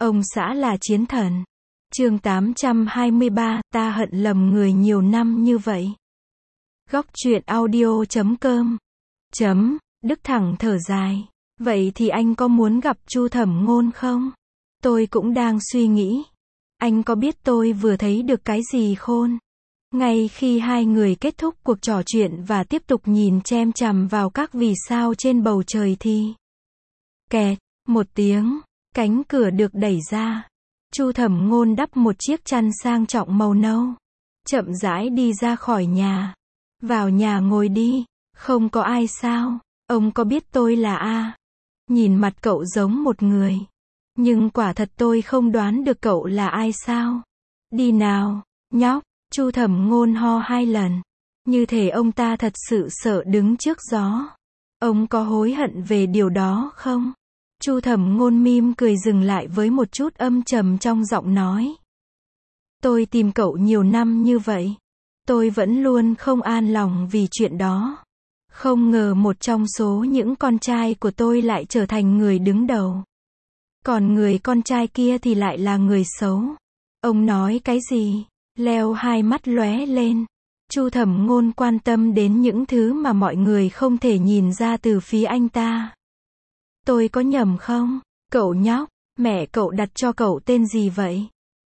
Ông xã là chiến thần. Chương 823, ta hận lầm người nhiều năm như vậy. Góc truyện audio.com. Đức thẳng thở dài. Vậy thì anh có muốn gặp Chu Thẩm Ngôn không? Tôi cũng đang suy nghĩ. Anh có biết tôi vừa thấy được cái gì khôn? Ngay khi hai người kết thúc cuộc trò chuyện và tiếp tục nhìn chăm chằm vào các vì sao trên bầu trời thì kẹt, một tiếng, cánh cửa được đẩy ra. Chu Thẩm Ngôn đắp một chiếc chăn sang trọng màu nâu, chậm rãi đi ra khỏi nhà. Vào nhà ngồi đi, không có ai sao? Ông có biết tôi là A? Nhìn mặt cậu giống một người, nhưng quả thật tôi không đoán được cậu là ai sao? Đi nào, nhóc. Chu Thẩm Ngôn ho 2 lần, như thể ông ta thật sự sợ đứng trước gió. Ông có hối hận về điều đó không? Chu Thẩm Ngôn mỉm cười dừng lại với một chút âm trầm trong giọng nói. Tôi tìm cậu nhiều năm như vậy. Tôi vẫn luôn không an lòng vì chuyện đó. Không ngờ một trong số những con trai của tôi lại trở thành người đứng đầu. Còn người con trai kia thì lại là người xấu. Ông nói cái gì? Leo hai mắt lóe lên. Chu Thẩm Ngôn quan tâm đến những thứ mà mọi người không thể nhìn ra từ phía anh ta. Tôi có nhầm không? Cậu nhóc, mẹ cậu đặt cho cậu tên gì vậy?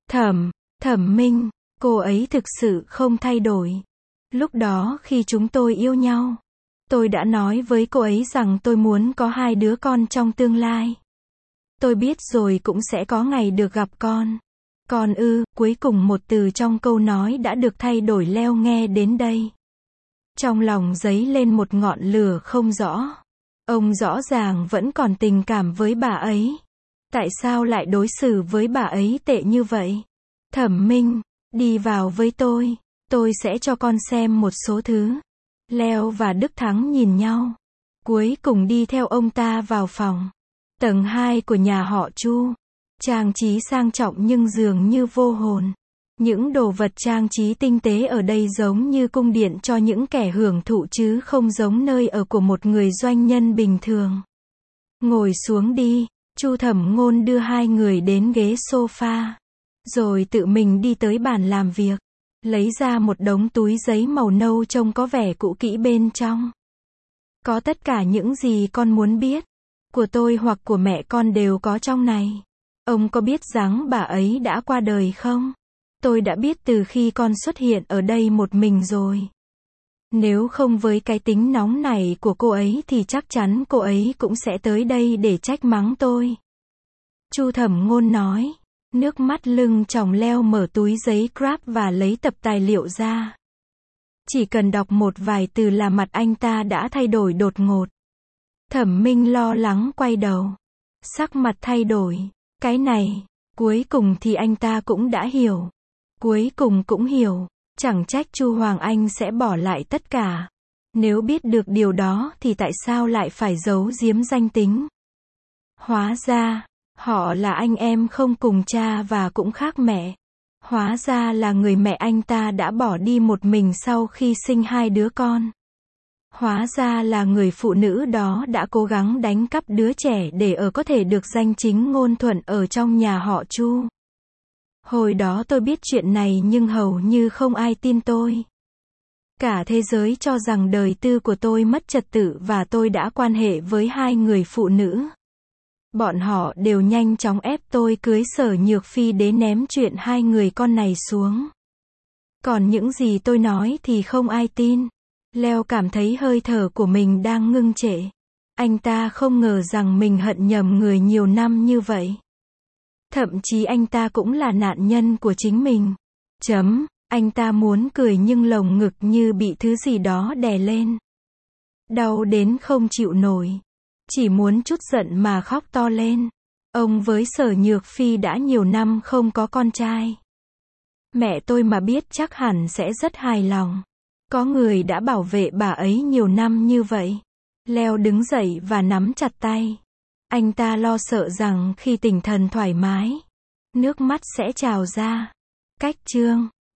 Thẩm Minh. Cô ấy thực sự không thay đổi. Lúc đó khi chúng tôi yêu nhau, tôi đã nói với cô ấy rằng tôi muốn có 2 đứa con trong tương lai. Tôi biết rồi cũng sẽ có ngày được gặp con. Con ư, cuối cùng một từ trong câu nói đã được thay đổi. Leo nghe đến đây, trong lòng dấy lên một ngọn lửa không rõ. Ông rõ ràng vẫn còn tình cảm với bà ấy. Tại sao lại đối xử với bà ấy tệ như vậy? Thẩm Minh, đi vào với tôi sẽ cho con xem một số thứ. Leo và Đức Thắng nhìn nhau, cuối cùng đi theo ông ta vào phòng. Tầng 2 của nhà họ Chu. Trang trí sang trọng nhưng dường như vô hồn. Những đồ vật trang trí tinh tế ở đây giống như cung điện cho những kẻ hưởng thụ chứ không giống nơi ở của một người doanh nhân bình thường. Ngồi xuống đi. Chu Thẩm Ngôn đưa hai người đến ghế sofa, rồi tự mình đi tới bàn làm việc, lấy ra một đống túi giấy màu nâu trông có vẻ cũ kỹ bên trong. Có tất cả những gì con muốn biết, của tôi hoặc của mẹ con đều có trong này. Ông có biết rằng bà ấy đã qua đời không? Tôi đã biết từ khi con xuất hiện ở đây một mình rồi. Nếu không với cái tính nóng này của cô ấy thì chắc chắn cô ấy cũng sẽ tới đây để trách mắng tôi. Chu Thẩm Ngôn nói. Nước mắt lưng tròng. Leo mở túi giấy Grab và lấy tập tài liệu ra. Chỉ cần đọc một vài từ là mặt anh ta đã thay đổi đột ngột. Thẩm Minh lo lắng quay đầu. Sắc mặt thay đổi. Cái này, cuối cùng thì anh ta cũng đã hiểu. Cuối cùng cũng hiểu. Chẳng trách Chu Hoàng Anh sẽ bỏ lại tất cả. Nếu biết được điều đó thì tại sao lại phải giấu giếm danh tính? Hóa ra, họ là anh em không cùng cha và cũng khác mẹ. Hóa ra là người mẹ anh ta đã bỏ đi một mình sau khi sinh 2 đứa con. Hóa ra là người phụ nữ đó đã cố gắng đánh cắp đứa trẻ để có thể được danh chính ngôn thuận ở trong nhà họ Chu. Hồi đó tôi biết chuyện này nhưng hầu như không ai tin tôi. Cả thế giới cho rằng đời tư của tôi mất trật tự và tôi đã quan hệ với 2 người phụ nữ. Bọn họ đều nhanh chóng ép tôi cưới Sở Nhược Phi để ném chuyện 2 người con này xuống. Còn những gì tôi nói thì không ai tin. Leo cảm thấy hơi thở của mình đang ngưng trệ. Anh ta không ngờ rằng mình hận nhầm người nhiều năm như vậy. Thậm chí anh ta cũng là nạn nhân của chính mình. Anh ta muốn cười nhưng lồng ngực như bị thứ gì đó đè lên. Đau đến không chịu nổi. Chỉ muốn trút giận mà khóc to lên. Ông với Sở Nhược Phi đã nhiều năm không có con trai. Mẹ tôi mà biết chắc hẳn sẽ rất hài lòng. Có người đã bảo vệ bà ấy nhiều năm như vậy. Leo đứng dậy và nắm chặt tay. Anh ta lo sợ rằng khi tinh thần thoải mái, nước mắt sẽ trào ra. Cách chương